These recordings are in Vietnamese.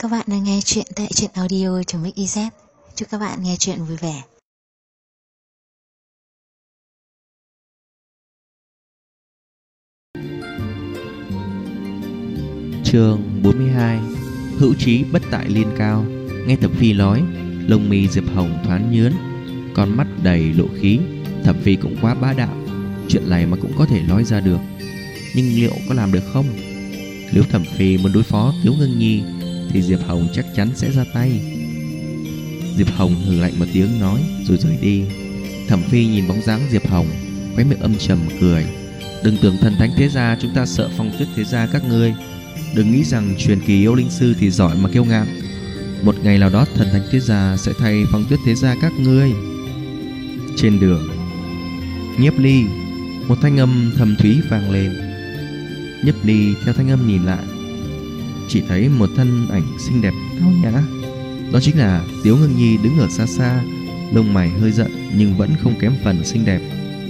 Các bạn đang nghe chuyện tại truyện audio.mix.iz. Chúc các bạn nghe chuyện vui vẻ. Chương 42. Hữu chí bất tại liên cao. Nghe Thẩm Phi nói, lông mi Diệp Hồng thoáng nhướn, con mắt đầy lộ khí. Thẩm Phi cũng quá bá đạo, chuyện này mà cũng có thể nói ra được. Nhưng liệu có làm được không? Nếu Thẩm Phi muốn đối phó Tiếu Ngưng Nhi thì Diệp Hồng chắc chắn sẽ ra tay. Diệp Hồng hừ lạnh một tiếng nói rồi rời đi. Thẩm Phi nhìn bóng dáng Diệp Hồng, khóe miệng âm trầm cười. Đừng tưởng thần thánh thế gia chúng ta sợ Phong Tuyết thế gia các ngươi. Đừng nghĩ rằng truyền kỳ yêu linh sư thì giỏi mà kiêu ngạo. Một ngày nào đó thần thánh thế gia sẽ thay Phong Tuyết thế gia các ngươi. Trên đường, Nhiếp Ly, một thanh âm thầm thúy vang lên. Nhiếp Ly theo thanh âm nhìn lại, chỉ thấy một thân ảnh xinh đẹp cao nhã. Đó chính là Tiếu Ngưng Nhi đứng ở xa xa, lông mày hơi giận nhưng vẫn không kém phần xinh đẹp.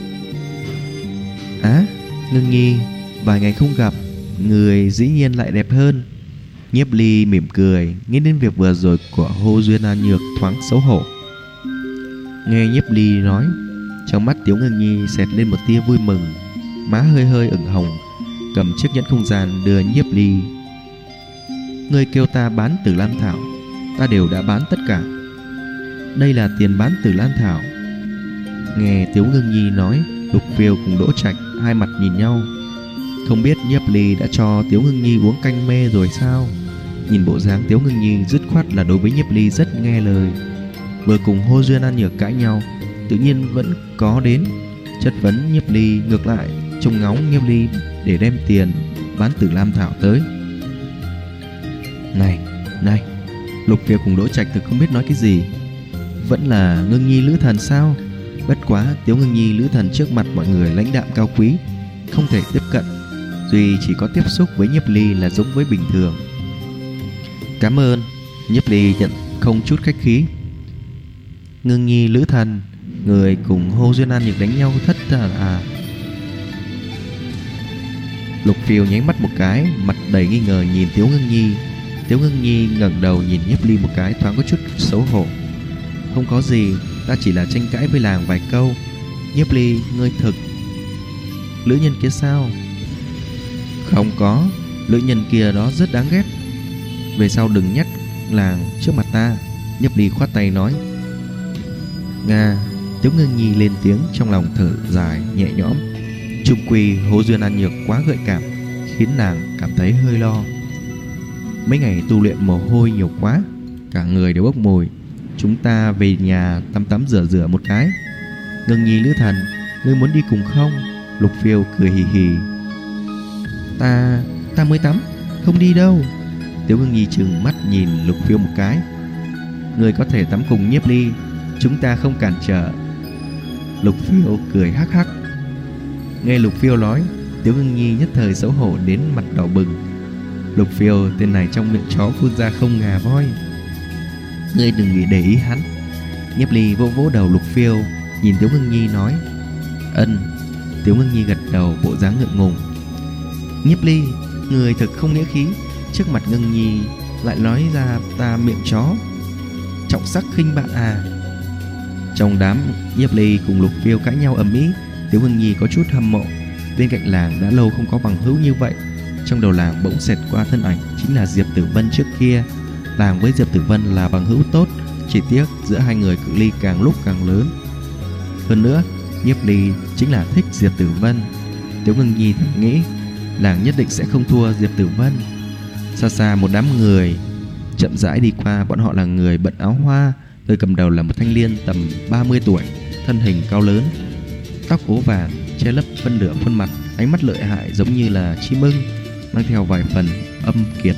Ngưng Nhi, vài ngày không gặp, người dĩ nhiên lại đẹp hơn. Nhiếp Ly mỉm cười, nghĩ đến việc vừa rồi của Hồ Duyên An Nhược thoáng xấu hổ. Nghe Nhiếp Ly nói, trong mắt Tiếu Ngưng Nhi xẹt lên một tia vui mừng, má hơi hơi ửng hồng, cầm chiếc nhẫn không gian đưa Nhiếp Ly. Ngươi kêu ta bán Tử Lan Thảo, ta đều đã bán tất cả. Đây là tiền bán Tử Lan Thảo. Nghe Tiếu Ngưng Nhi nói, Lục Phiêu cùng Đỗ Trạch hai mặt nhìn nhau. Không biết Nhiếp Ly đã cho Tiếu Ngưng Nhi uống canh mê rồi sao? Nhìn bộ dáng Tiếu Ngưng Nhi dứt khoát là đối với Nhiếp Ly rất nghe lời. Vừa cùng Hồ Duyên An Nhược cãi nhau, tự nhiên vẫn có đến chất vấn Nhiếp Ly, ngược lại trông ngóng Nhiếp Ly để đem tiền bán Tử Lam Thảo tới. Này, Lục Phiêu cùng Đỗ Trạch thực không biết nói cái gì. Vẫn là Ngưng Nhi lữ thần sao? Bất quá Tiếu Ngưng Nhi lữ thần trước mặt mọi người lãnh đạm cao quý, không thể tiếp cận, duy chỉ có tiếp xúc với Nhiếp Ly là giống với bình thường. Cảm ơn. Nhiếp Ly nhận không chút khách khí. Ngưng Nhi lữ thần, người cùng Hồ Duyên An Nhược đánh nhau thất à? Lục Phiêu nháy mắt một cái, mặt đầy nghi ngờ nhìn Tiếu Ngưng Nhi. Tiếu Ngưng Nhi ngẩng đầu nhìn Nhiếp Ly một cái, thoáng có chút xấu hổ. Không có gì, ta chỉ là tranh cãi với làng vài câu. Nhiếp Ly, ngươi thực lữ nhân kia sao? Không có, lữ nhân kia đó rất đáng ghét. Về sau đừng nhắc làng trước mặt ta. Nhiếp Ly khoát tay nói. Nga. Tiếu Ngưng Nhi lên tiếng, trong lòng thở dài nhẹ nhõm. Chung quy Hồ Duyên An Nhược quá gợi cảm, khiến nàng cảm thấy hơi lo. Mấy ngày tu luyện mồ hôi nhiều quá, cả người đều bốc mùi. Chúng ta về nhà tắm rửa một cái. Ngưng Nhi lữ thần, ngươi muốn đi cùng không? Lục Phiêu cười hì hì. Ta mới tắm, không đi đâu. Tiếu Ngưng Nhi trừng mắt nhìn Lục Phiêu một cái. Ngươi có thể tắm cùng Nhiếp Ly, chúng ta không cản trở. Lục Phiêu cười hắc hắc. Nghe Lục Phiêu nói, Tiếu Ngưng Nhi nhất thời xấu hổ đến mặt đỏ bừng. Lục Phiêu tên này trong miệng chó phun ra không ngà voi. Ngươi đừng nghĩ để ý hắn. Nhiếp Ly vỗ vỗ đầu Lục Phiêu, nhìn Tiếu Ngưng Nhi nói. Ân. Tiếu Ngưng Nhi gật đầu, bộ dáng ngượng ngùng. Nhiếp Ly, người thực không nghĩa khí, trước mặt Ngưng Nhi lại nói ra ta miệng chó, trọng sắc khinh bạn à? Trong đám, Nhiếp Ly cùng Lục Phiêu cãi nhau ầm ĩ. Tiếu Ngưng Nhi có chút hâm mộ. Bên cạnh làng đã lâu không có bằng hữu như vậy. Trong đầu làng bỗng xẹt qua thân ảnh chính là Diệp Tử Vân trước kia. Làng với Diệp Tử Vân là bằng hữu tốt, chỉ tiếc giữa hai người cự ly càng lúc càng lớn. Hơn nữa, Nhiếp Ly chính là thích Diệp Tử Vân. Tiếu Ngưng Nhi thầm nghĩ, làng nhất định sẽ không thua Diệp Tử Vân. Xa xa một đám người chậm rãi đi qua, bọn họ là người bận áo hoa. Người cầm đầu là một thanh niên tầm 30 tuổi, thân hình cao lớn, tóc ố vàng che lấp phân nửa khuôn mặt, ánh mắt lợi hại giống như là chim ưng, mang theo vài phần âm kiệt.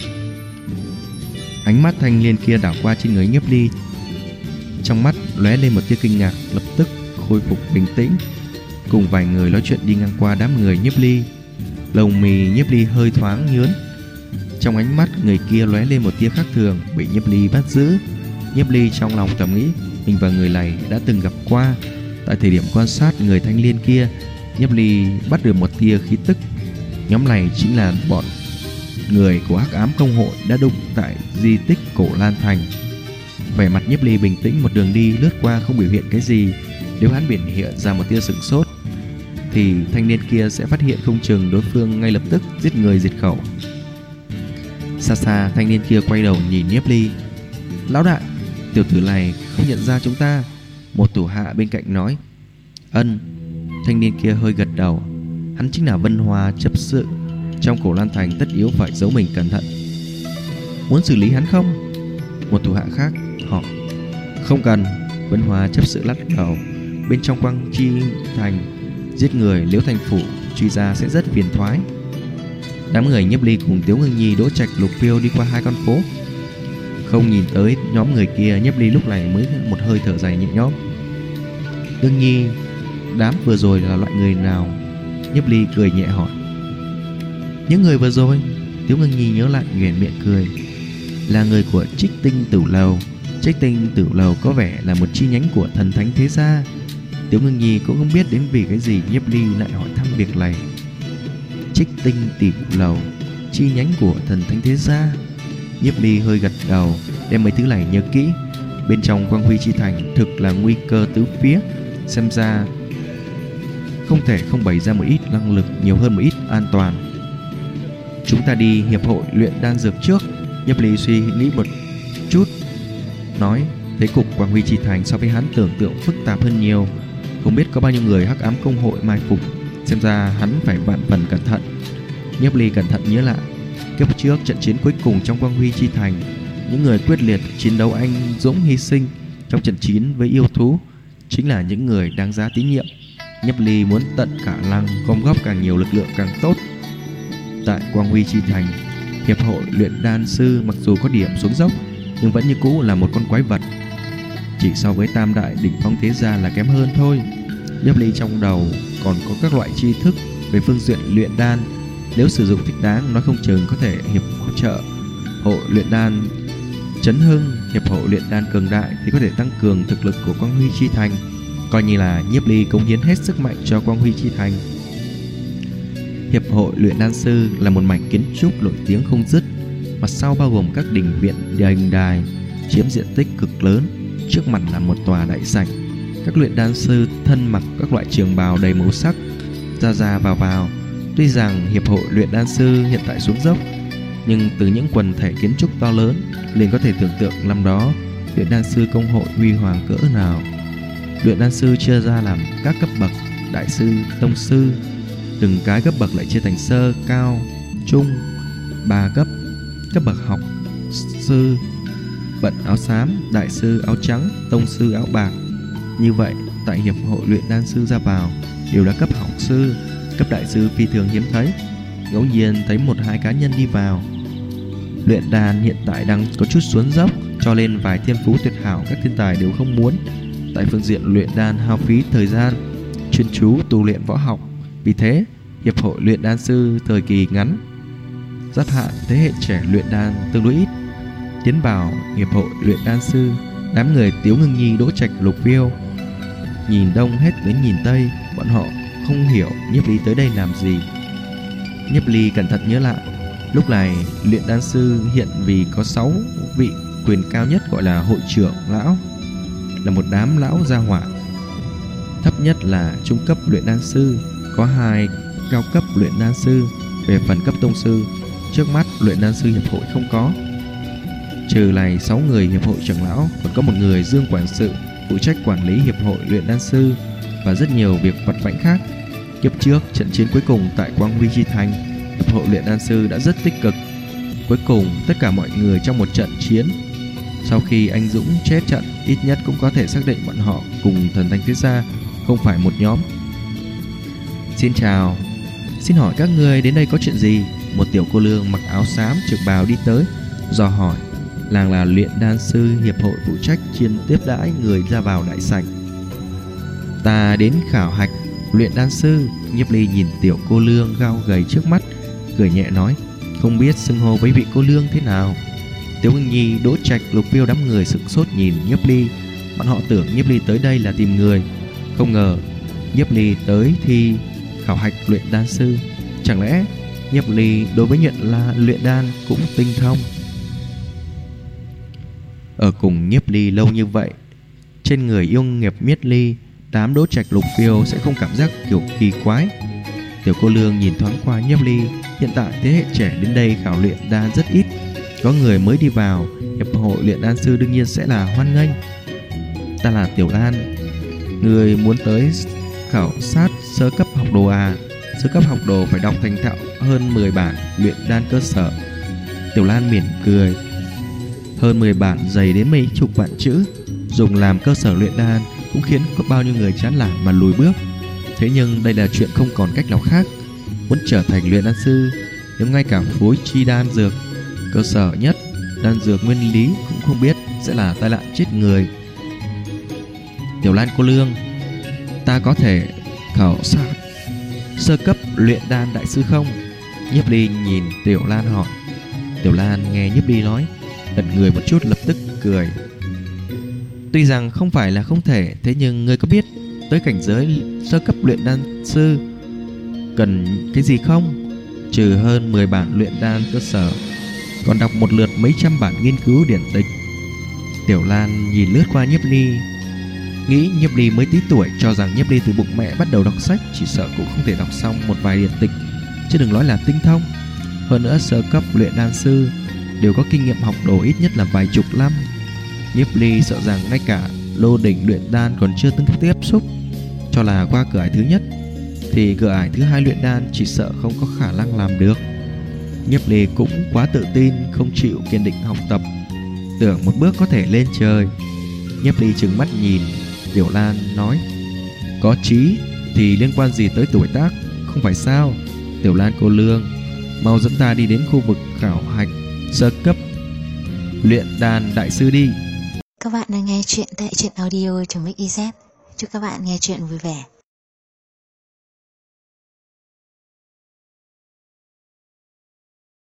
Ánh mắt thanh niên kia đảo qua trên người Nhiếp Ly, trong mắt lóe lên một tia kinh ngạc, lập tức khôi phục bình tĩnh, cùng vài người nói chuyện đi ngang qua đám người Nhiếp Ly. Lông mì Nhiếp Ly hơi thoáng nhướn, trong ánh mắt người kia lóe lên một tia khác thường, bị Nhiếp Ly bắt giữ. Nhiếp Ly trong lòng thầm nghĩ, mình và người này đã từng gặp qua. Tại thời điểm quan sát người thanh niên kia, Nhiếp Ly bắt được một tia khí tức. Nhóm này chính là bọn người của Hắc Ám Công Hội đã đụng tại di tích Cổ Lan Thành. Vẻ mặt Nhiếp Ly bình tĩnh, một đường đi lướt qua không biểu hiện cái gì. Nếu hắn biểu hiện ra một tia sửng sốt thì thanh niên kia sẽ phát hiện không chừng đối phương ngay lập tức giết người diệt khẩu. Xa xa thanh niên kia quay đầu nhìn Nhiếp Ly. Lão đại, tiểu tử này không nhận ra chúng ta. Một thủ hạ bên cạnh nói. Ân. Thanh niên kia hơi gật đầu. Hắn chính là Vân Hoa chấp sự trong Cổ Lan Thành, tất yếu phải giấu mình cẩn thận. Muốn xử lý hắn không? Một thủ hạ khác hỏi. Không cần. Vân Hoa chấp sự lắc đầu. Bên trong Quang Chi Thành giết người, Liễu Thành Phủ truy ra sẽ rất phiền toái. Đám người Nhiếp Ly cùng Tiếu Ngưng Nhi, Đỗ Trạch, Lục Phiêu đi qua hai con phố. Không nhìn tới nhóm người kia, Nhiếp Ly lúc này mới một hơi thở dài nhẹ nhõm. Ngưng Nhi, đám vừa rồi là loại người nào? Nhiếp Ly cười nhẹ hỏi. Những người vừa rồi? Tiếu Ngưng Nhi nhớ lại nhoẻn miệng cười. Là người của Trích Tinh Tử Lầu. Trích Tinh Tử Lầu có vẻ là một chi nhánh của Thần Thánh Thế Gia. Tiếu Ngưng Nhi cũng không biết đến vì cái gì Nhiếp Ly lại hỏi thăm việc này. Trích Tinh Tử Lầu, chi nhánh của Thần Thánh Thế Gia. Nhiếp Ly hơi gật đầu, đem mấy thứ này nhớ kỹ. Bên trong Quang Huy Chi Thành thực là nguy cơ tứ phía. Xem ra không thể không bày ra một ít năng lực, nhiều hơn một ít an toàn. Chúng ta đi hiệp hội luyện đan dược trước. Nhiếp Ly suy nghĩ một chút, nói. Thế cục Quang Huy Chi Thành so với hắn tưởng tượng phức tạp hơn nhiều. Không biết có bao nhiêu người Hắc Ám Công Hội mai phục. Xem ra hắn phải vạn phần cẩn thận. Nhiếp Ly cẩn thận nhớ lại kiếp trước trận chiến cuối cùng trong Quang Huy Chi Thành. Những người quyết liệt chiến đấu anh dũng hy sinh trong trận chiến với yêu thú chính là những người đáng giá tín nhiệm. Nhiếp Ly muốn tận cả năng gom góp càng nhiều lực lượng càng tốt. Tại Quang Huy Chi Thành, hiệp hội luyện đan sư mặc dù có điểm xuống dốc nhưng vẫn như cũ là một con quái vật, chỉ so với tam đại đỉnh phong thế gia là kém hơn thôi. Nhiếp Ly trong đầu còn có các loại tri thức về phương diện luyện đan, nếu sử dụng thích đáng nói không chừng có thể hiệp trợ hội luyện đan chấn hưng. Hiệp hội luyện đan cường đại thì có thể tăng cường thực lực của Quang Huy Chi Thành, coi như là Nhiếp Ly cống hiến hết sức mạnh cho Quang Huy Chi Thành. Hiệp hội luyện đan sư là một mảnh kiến trúc nổi tiếng không dứt, mặt sau bao gồm các đình viện, đình đài, chiếm diện tích cực lớn. Trước mặt là một tòa đại sảnh. Các luyện đan sư thân mặc các loại trường bào đầy màu sắc, ra ra vào vào. Tuy rằng hiệp hội luyện đan sư hiện tại xuống dốc, nhưng từ những quần thể kiến trúc to lớn liền có thể tưởng tượng năm đó luyện đan sư công hội huy hoàng cỡ nào. Luyện đan sư chia ra làm các cấp bậc: đại sư, tông sư. Từng cái cấp bậc lại chia thành sơ, cao, trung, 3 cấp. Cấp bậc học sư bận áo xám, đại sư áo trắng, tông sư áo bạc. Như vậy tại hiệp hội luyện đan sư ra vào đều là cấp học sư. Cấp đại sư phi thường hiếm thấy, ngẫu nhiên thấy 1-2 cá nhân đi vào. Luyện đan hiện tại đang có chút xuống dốc, cho nên vài thiên phú tuyệt hảo các thiên tài đều không muốn tại phương diện luyện đan hao phí thời gian chuyên chú tu luyện võ học. Vì thế hiệp hội luyện đan sư thời kỳ ngắn giáp hạn thế hệ trẻ luyện đan tương đối ít. Tiến vào hiệp hội luyện đan sư, đám người Tiếu Ngưng Nhi, Đỗ Trạch, Lục Phiêu nhìn đông hết đến nhìn tây. Bọn họ không hiểu Nhiếp Ly tới đây làm gì. Nhiếp Ly cẩn thận nhớ lại, lúc này luyện đan sư hiện vì có 6 vị quyền cao nhất gọi là hội trưởng lão, là một đám lão gia hỏa. Thấp nhất là trung cấp luyện đan sư, có 2 cao cấp luyện đan sư. Về phần cấp tông sư, trước mắt luyện đan sư hiệp hội không có. Trừ này 6 người hiệp hội trưởng lão, còn có một người Dương quản sự phụ trách quản lý hiệp hội luyện đan sư và rất nhiều việc vặt vãnh khác. Kiếp trước trận chiến cuối cùng tại Quang Huy Chi Thành, hiệp hội luyện đan sư đã rất tích cực. Cuối cùng tất cả mọi người trong một trận chiến, sau khi anh Dũng chết trận, ít nhất cũng có thể xác định bọn họ cùng Thần Thánh Thế Gia không phải một nhóm. Xin chào, xin hỏi các người đến đây có chuyện gì? Một tiểu cô nương mặc áo xám trực bào đi tới, dò hỏi. Nàng là luyện đan sư hiệp hội phụ trách chuyên tiếp đãi người ra vào đại sảnh. Ta đến khảo hạch luyện đan sư. Nhiếp Ly nhìn tiểu cô nương cao gầy trước mắt, cười nhẹ nói, không biết xưng hô với vị cô nương thế nào. Tiếu Ngưng Nhi, Đỗ Trạch, Lục Phiêu đám người sửng sốt nhìn Nhiếp Ly. Bọn họ tưởng Nhiếp Ly tới đây là tìm người, không ngờ Nhiếp Ly tới thi khảo hạch luyện đan sư. Chẳng lẽ Nhiếp Ly đối với luyện đan cũng tinh thông. Ở cùng Nhiếp Ly lâu như vậy, trên người yêu nghiệp Nhiếp Ly, đám Đỗ Trạch Lục Phiêu sẽ không cảm giác kiểu kỳ quái. Tiểu cô nương nhìn thoáng qua Nhiếp Ly. Hiện tại thế hệ trẻ đến đây khảo luyện đan rất ít, có người mới đi vào, hiệp hội luyện đan sư đương nhiên sẽ là hoan nghênh. Ta là Tiểu Lan, người muốn tới khảo sát sơ cấp học đồ à? Sơ cấp học đồ phải đọc thành thạo hơn 10 bản luyện đan cơ sở. Tiểu Lan mỉm cười. Hơn 10 bản dày đến mấy chục vạn chữ, dùng làm cơ sở luyện đan cũng khiến có bao nhiêu người chán nản mà lùi bước. Thế nhưng đây là chuyện không còn cách nào khác. Muốn trở thành luyện đan sư, nếu ngay cả phối chi đan dược cơ sở nhất, đan dược nguyên lý cũng không biết, sẽ là tai nạn chết người. Tiểu Lan cô nương, ta có thể khảo sát sơ cấp luyện đan đại sư không? Nhiếp Ly nhìn Tiểu Lan hỏi. Tiểu Lan nghe Nhiếp Ly nói, ẩn người một chút lập tức cười. Tuy rằng không phải là không thể, thế nhưng ngươi có biết tới cảnh giới sơ cấp luyện đan sư cần cái gì không? Trừ hơn 10 bản luyện đan cơ sở, còn đọc một lượt mấy trăm bản nghiên cứu điển tịch. Tiểu Lan nhìn lướt qua Nhiếp Ly, nghĩ Nhiếp Ly mới tí tuổi, cho rằng Nhiếp Ly từ bụng mẹ bắt đầu đọc sách, chỉ sợ cũng không thể đọc xong một vài điển tịch, chứ đừng nói là tinh thông. Hơn nữa sơ cấp luyện đan sư đều có kinh nghiệm học đồ ít nhất là vài chục năm. Nhiếp Ly sợ rằng ngay cả lô đỉnh luyện đan còn chưa từng tiếp xúc, cho là qua cửa ải thứ nhất thì cửa ải thứ hai luyện đan chỉ sợ không có khả năng làm được. Nhiếp Ly cũng quá tự tin, không chịu kiên định học tập, tưởng một bước có thể lên trời. Nhiếp Ly trừng mắt nhìn Tiểu Lan nói, có trí thì liên quan gì tới tuổi tác, không phải sao? Tiểu Lan cô nương, mau dẫn ta đi đến khu vực khảo hạch sơ cấp luyện đan đại sư đi. Các bạn đang nghe chuyện tại truyện audio.mix.iz. Chúc các bạn nghe chuyện vui vẻ.